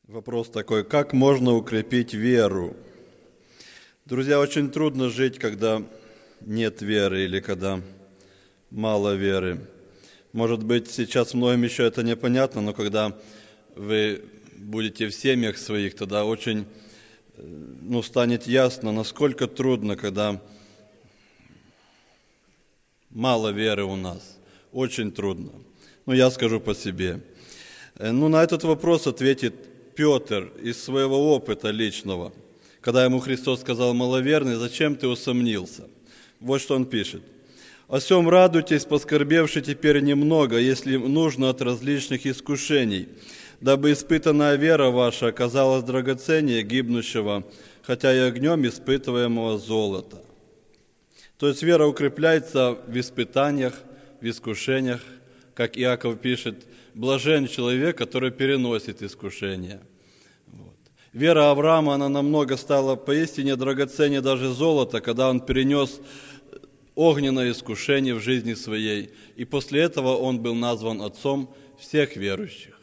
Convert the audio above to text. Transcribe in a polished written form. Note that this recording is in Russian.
Вопрос такой, как можно укрепить веру? Друзья, очень трудно жить, когда нет веры или когда мало веры. Может быть, сейчас многим еще это непонятно, но когда вы будете в семьях своих, тогда очень станет ясно, насколько трудно, когда мало веры у нас. Очень трудно. Я скажу по себе. На этот вопрос ответит Петр из своего опыта личного. Когда ему Христос сказал: «Маловерный, зачем ты усомнился?» Вот что он пишет. «О сем радуйтесь, поскорбевши теперь немного, если нужно от различных искушений, дабы испытанная вера ваша оказалась драгоценнее гибнущего, хотя и огнем испытываемого золота». То есть вера укрепляется в испытаниях, в искушениях, как Иаков пишет: «Блажен человек, который переносит искушения». Вера Авраама, она намного стала поистине драгоценнее даже золота, когда он перенес огненное искушение в жизни своей. И после этого он был назван отцом всех верующих.